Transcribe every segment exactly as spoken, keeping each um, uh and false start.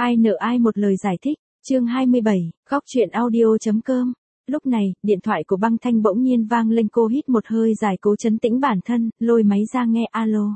Ai nợ ai một lời giải thích, chương hai mươi bảy, góc truyện audio.com. Lúc này, điện thoại của Băng Thanh bỗng nhiên vang lên, cô hít một hơi dài cố trấn tĩnh bản thân, lôi máy ra nghe. Alo.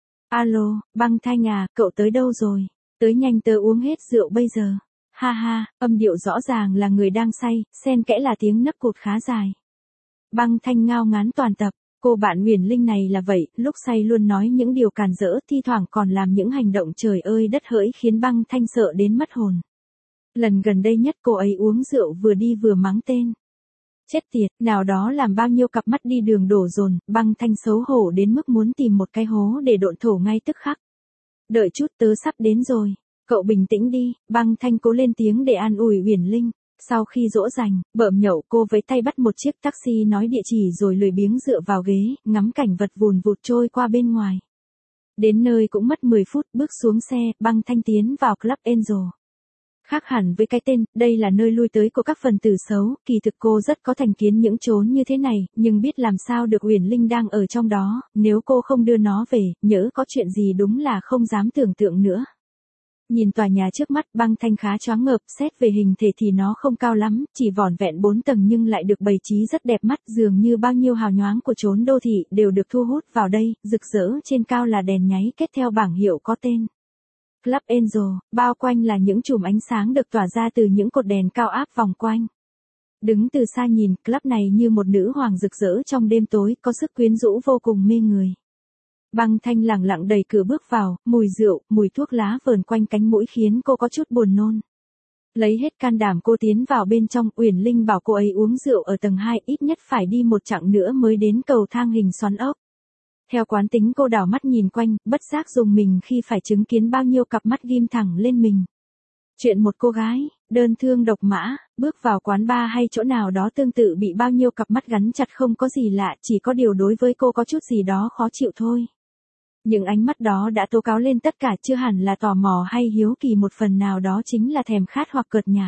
Alo, Băng Thanh à, cậu tới đâu rồi? Tới nhanh, tớ uống hết rượu bây giờ. Ha ha, âm điệu rõ ràng là người đang say, xen kẽ là tiếng nấc cụt khá dài. Băng Thanh ngao ngán toàn tập. Cô bạn Huyền Linh này là vậy, lúc say luôn nói những điều càn rỡ, thi thoảng còn làm những hành động trời ơi đất hỡi khiến Băng Thanh sợ đến mất hồn. Lần gần đây nhất cô ấy uống rượu vừa đi vừa mắng tên. Chết tiệt, nào đó làm bao nhiêu cặp mắt đi đường đổ dồn. Băng Thanh xấu hổ đến mức muốn tìm một cái hố để độn thổ ngay tức khắc. Đợi chút, tớ sắp đến rồi. Cậu bình tĩnh đi. Băng Thanh cố lên tiếng để an ủi Huyền Linh. Sau khi dỗ dành, bợm nhậu, cô với tay bắt một chiếc taxi nói địa chỉ rồi lười biếng dựa vào ghế, ngắm cảnh vật vùn vụt trôi qua bên ngoài. Đến nơi cũng mất mười phút, bước xuống xe, Băng Thanh tiến vào Club Angel. Khác hẳn với cái tên, đây là nơi lui tới của các phần tử xấu, kỳ thực cô rất có thành kiến những chốn như thế này, nhưng biết làm sao được, Huyền Linh đang ở trong đó, nếu cô không đưa nó về, nhỡ có chuyện gì đúng là không dám tưởng tượng nữa. Nhìn tòa nhà trước mắt, Băng Thanh khá choáng ngợp, xét về hình thể thì nó không cao lắm, chỉ vỏn vẹn bốn tầng nhưng lại được bày trí rất đẹp mắt, dường như bao nhiêu hào nhoáng của chốn đô thị đều được thu hút vào đây, rực rỡ trên cao là đèn nháy kết theo bảng hiệu có tên. Club Angel, bao quanh là những chùm ánh sáng được tỏa ra từ những cột đèn cao áp vòng quanh. Đứng từ xa nhìn, club này như một nữ hoàng rực rỡ trong đêm tối, có sức quyến rũ vô cùng mê người. Băng Thanh lẳng lặng đẩy cửa bước vào, mùi rượu, mùi thuốc lá vờn quanh cánh mũi khiến cô có chút buồn nôn. Lấy hết can đảm cô tiến vào bên trong, Uyển Linh bảo cô ấy uống rượu ở tầng hai, ít nhất phải đi một chặng nữa mới đến cầu thang hình xoắn ốc. Theo quán tính cô đảo mắt nhìn quanh, bất giác dùng mình khi phải chứng kiến bao nhiêu cặp mắt ghim thẳng lên mình. Chuyện một cô gái, đơn thương độc mã, bước vào quán bar hay chỗ nào đó tương tự bị bao nhiêu cặp mắt gắn chặt không có gì lạ, chỉ có điều đối với cô có chút gì đó khó chịu thôi. Những ánh mắt đó đã tố cáo lên tất cả, chưa hẳn là tò mò hay hiếu kỳ, một phần nào đó chính là thèm khát hoặc cợt nhả.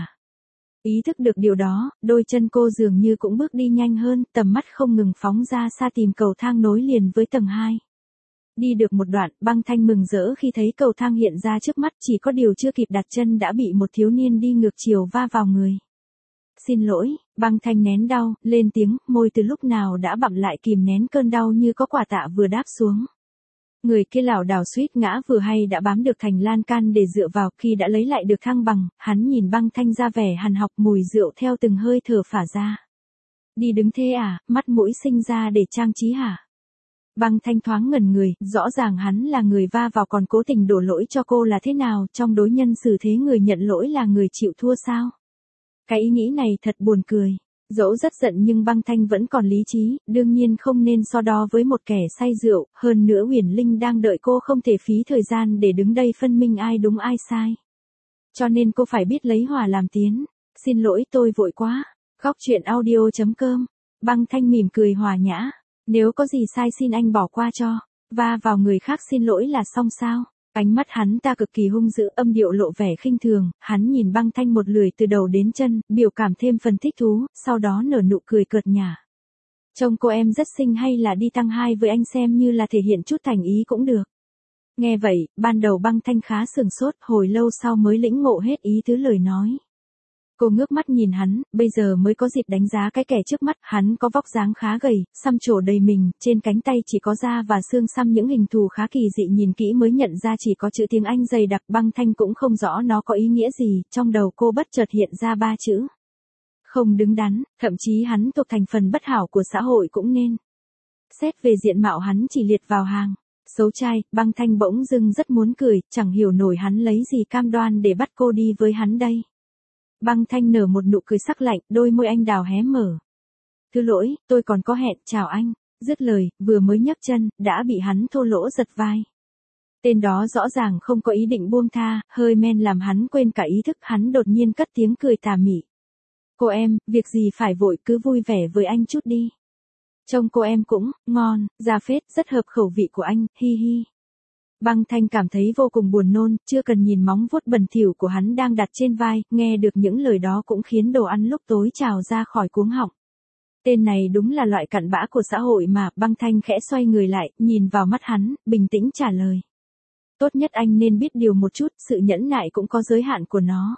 Ý thức được điều đó, đôi chân cô dường như cũng bước đi nhanh hơn, tầm mắt không ngừng phóng ra xa tìm cầu thang nối liền với tầng hai. Đi được một đoạn, Băng Thanh mừng rỡ khi thấy cầu thang hiện ra trước mắt, chỉ có điều chưa kịp đặt chân đã bị một thiếu niên đi ngược chiều va vào người. Xin lỗi, Băng Thanh nén đau, lên tiếng, môi từ lúc nào đã bặm lại kìm nén cơn đau như có quả tạ vừa đáp xuống. Người kia lảo đảo suýt ngã, vừa hay đã bám được thành lan can để dựa vào, khi đã lấy lại được thăng bằng, hắn nhìn Băng Thanh ra vẻ hằn học, mùi rượu theo từng hơi thở phả ra. Đi đứng thế à, mắt mũi sinh ra để trang trí hả? Băng Thanh thoáng ngẩn người, rõ ràng hắn là người va vào còn cố tình đổ lỗi cho cô là thế nào, trong đối nhân xử thế người nhận lỗi là người chịu thua sao? Cái ý nghĩ này thật buồn cười. Dẫu rất giận nhưng Băng Thanh vẫn còn lý trí, đương nhiên không nên so đo với một kẻ say rượu, hơn nữa Huyền Linh đang đợi cô, không thể phí thời gian để đứng đây phân minh ai đúng ai sai. Cho nên cô phải biết lấy hòa làm tiến. Xin lỗi, tôi vội quá. Góc truyện audio.com. Băng Thanh mỉm cười hòa nhã. Nếu có gì sai xin anh bỏ qua cho. Va vào người khác xin lỗi là xong sao? Ánh mắt hắn ta cực kỳ hung dữ, âm điệu lộ vẻ khinh thường, hắn nhìn Băng Thanh một lượt từ đầu đến chân, biểu cảm thêm phần thích thú, sau đó nở nụ cười cợt nhả. Trông cô em rất xinh, hay là đi tăng hai với anh xem như là thể hiện chút thành ý cũng được. Nghe vậy, ban đầu Băng Thanh khá sừng sốt, hồi lâu sau mới lĩnh ngộ hết ý tứ lời nói. Cô ngước mắt nhìn hắn, bây giờ mới có dịp đánh giá cái kẻ trước mắt, hắn có vóc dáng khá gầy, xăm trổ đầy mình, trên cánh tay chỉ có da và xương xăm những hình thù khá kỳ dị, nhìn kỹ mới nhận ra chỉ có chữ tiếng Anh dày đặc. Băng Thanh cũng không rõ nó có ý nghĩa gì, trong đầu cô bất chợt hiện ra ba chữ. Không đứng đắn, thậm chí hắn thuộc thành phần bất hảo của xã hội cũng nên. Xét về diện mạo hắn chỉ liệt vào hàng xấu trai. Băng Thanh bỗng dưng rất muốn cười, chẳng hiểu nổi hắn lấy gì cam đoan để bắt cô đi với hắn đây. Băng Thanh nở một nụ cười sắc lạnh, đôi môi anh đào hé mở. Thứ lỗi, tôi còn có hẹn, chào anh. Dứt lời, vừa mới nhấc chân, đã bị hắn thô lỗ giật vai. Tên đó rõ ràng không có ý định buông tha, hơi men làm hắn quên cả ý thức, hắn đột nhiên cất tiếng cười tà mị. Cô em, việc gì phải vội, cứ vui vẻ với anh chút đi. Trông cô em cũng ngon, da phết, rất hợp khẩu vị của anh, hi hi. Băng Thanh cảm thấy vô cùng buồn nôn, chưa cần nhìn móng vuốt bẩn thỉu của hắn đang đặt trên vai, nghe được những lời đó cũng khiến đồ ăn lúc tối trào ra khỏi cuống họng. Tên này đúng là loại cặn bã của xã hội mà. Băng Thanh khẽ xoay người lại, nhìn vào mắt hắn, bình tĩnh trả lời. Tốt nhất anh nên biết điều một chút, sự nhẫn nại cũng có giới hạn của nó.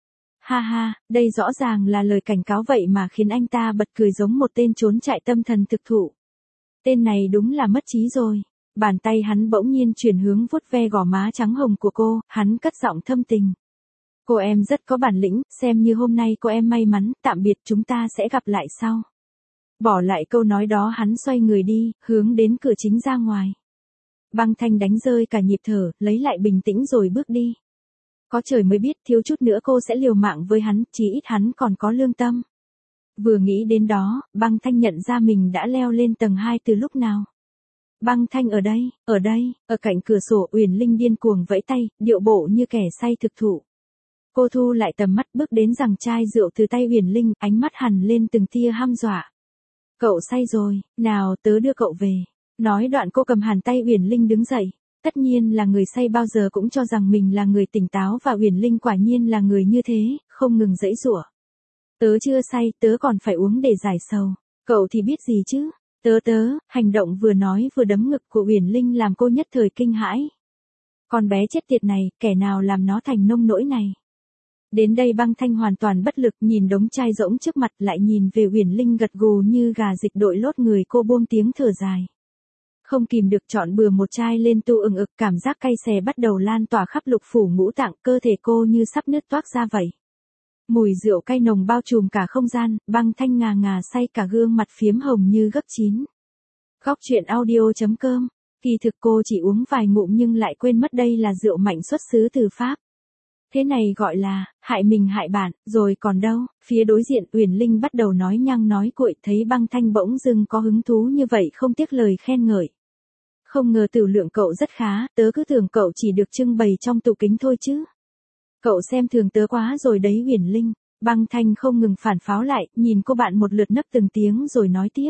Ha ha, đây rõ ràng là lời cảnh cáo vậy mà khiến anh ta bật cười giống một tên trốn chạy tâm thần thực thụ. Tên này đúng là mất trí rồi. Bàn tay hắn bỗng nhiên chuyển hướng vuốt ve gò má trắng hồng của cô, hắn cất giọng thâm tình. Cô em rất có bản lĩnh, xem như hôm nay cô em may mắn, tạm biệt, chúng ta sẽ gặp lại sau. Bỏ lại câu nói đó hắn xoay người đi, hướng đến cửa chính ra ngoài. Băng Thanh đánh rơi cả nhịp thở, lấy lại bình tĩnh rồi bước đi. Có trời mới biết, thiếu chút nữa cô sẽ liều mạng với hắn, chí ít hắn còn có lương tâm. Vừa nghĩ đến đó, Băng Thanh nhận ra mình đã leo lên tầng hai từ lúc nào. Băng Thanh ở đây, ở đây, ở cạnh cửa sổ, Uyển Linh điên cuồng vẫy tay, điệu bộ như kẻ say thực thụ. Cô thu lại tầm mắt, bước đến giằng chai rượu từ tay Uyển Linh, ánh mắt hằn lên từng tia hăm dọa. Cậu say rồi, nào tớ đưa cậu về. Nói đoạn cô cầm hàn tay Uyển Linh đứng dậy. Tất nhiên là người say bao giờ cũng cho rằng mình là người tỉnh táo và Uyển Linh quả nhiên là người như thế, không ngừng giãy giụa. Tớ chưa say, tớ còn phải uống để giải sầu. Cậu thì biết gì chứ? Tớ tớ, hành động vừa nói vừa đấm ngực của Uyển Linh làm cô nhất thời kinh hãi. Con bé chết tiệt này, kẻ nào làm nó thành nông nỗi này? Đến đây Băng Thanh hoàn toàn bất lực, nhìn đống chai rỗng trước mặt, lại nhìn về Uyển Linh gật gù như gà dịch đội lốt người, cô buông tiếng thở dài. Không kìm được chọn bừa một chai lên tu ừng ực, cảm giác cay xè bắt đầu lan tỏa khắp lục phủ ngũ tạng, cơ thể cô như sắp nứt toác ra vậy. Mùi rượu cay nồng bao trùm cả không gian, Băng Thanh ngà ngà say, cả gương mặt phiếm hồng như gấp chín. Góc truyện audio chấm com. Kỳ thực cô chỉ uống vài ngụm nhưng lại quên mất đây là rượu mạnh xuất xứ từ Pháp. Thế này gọi là, hại mình hại bạn, rồi còn đâu. Phía đối diện Uyển Linh bắt đầu nói nhăng nói cuội, thấy Băng Thanh bỗng dưng có hứng thú như vậy không tiếc lời khen ngợi. Không ngờ tử lượng cậu rất khá, tớ cứ tưởng cậu chỉ được trưng bày trong tủ kính thôi chứ. Cậu xem thường tớ quá rồi đấy Uyển Linh. Băng Thanh không ngừng phản pháo lại, nhìn cô bạn một lượt nấc từng tiếng rồi nói tiếp.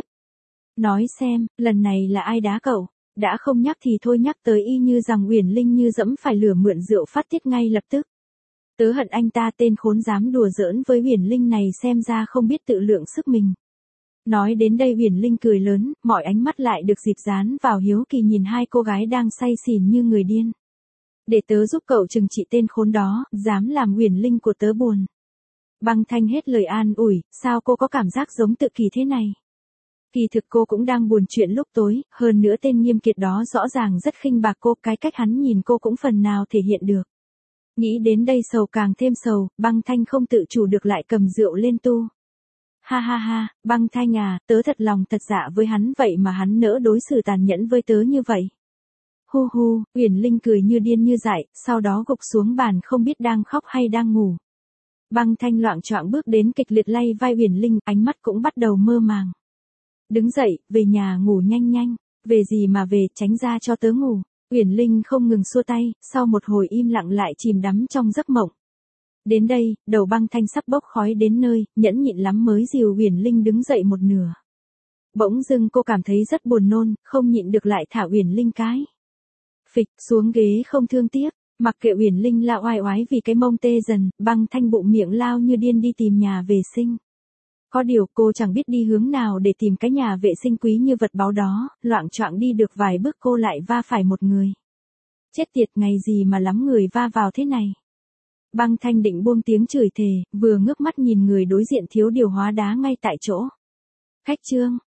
Nói xem, lần này là ai đá cậu? Đã không nhắc thì thôi, nhắc tới y như rằng Uyển Linh như dẫm phải lửa mượn rượu phát tiết ngay lập tức. Tớ hận anh ta, tên khốn dám đùa giỡn với Uyển Linh này, xem ra không biết tự lượng sức mình. Nói đến đây Uyển Linh cười lớn, mọi ánh mắt lại được dịp dán vào hiếu kỳ nhìn hai cô gái đang say xỉn như người điên. Để tớ giúp cậu trừng trị tên khốn đó, dám làm Uyển Linh của tớ buồn. Băng Thanh hết lời an ủi, sao cô có cảm giác giống tự kỷ thế này? Kỳ thực cô cũng đang buồn chuyện lúc tối, hơn nữa tên Nghiêm Kiệt đó rõ ràng rất khinh bạc cô, cái cách hắn nhìn cô cũng phần nào thể hiện được. Nghĩ đến đây sầu càng thêm sầu, Băng Thanh không tự chủ được lại cầm rượu lên tu. Ha ha ha, Băng Thanh à, tớ thật lòng thật dạ với hắn, vậy mà hắn nỡ đối xử tàn nhẫn với tớ như vậy. Hu hu, Uyển Linh cười như điên như dại, sau đó gục xuống bàn không biết đang khóc hay đang ngủ. Băng Thanh loạng choạng bước đến kịch liệt lay vai Uyển Linh, ánh mắt cũng bắt đầu mơ màng. Đứng dậy, về nhà ngủ nhanh nhanh. Về gì mà về, tránh ra cho tớ ngủ. Uyển Linh không ngừng xua tay, sau một hồi im lặng lại chìm đắm trong giấc mộng. Đến đây, đầu Băng Thanh sắp bốc khói đến nơi, nhẫn nhịn lắm mới dìu Uyển Linh đứng dậy một nửa. Bỗng dưng cô cảm thấy rất buồn nôn, không nhịn được lại thả Uyển Linh cái. Phịch xuống ghế không thương tiếc, mặc kệ Uyển Linh la oai oái vì cái mông tê dần, Băng Thanh bụng miệng lao như điên đi tìm nhà vệ sinh. Có điều cô chẳng biết đi hướng nào để tìm cái nhà vệ sinh quý như vật báu đó, loạng choạng đi được vài bước cô lại va phải một người. Chết tiệt, ngày gì mà lắm người va vào thế này. Băng Thanh định buông tiếng chửi thề, vừa ngước mắt nhìn người đối diện thiếu điều hóa đá ngay tại chỗ. Khách Trương,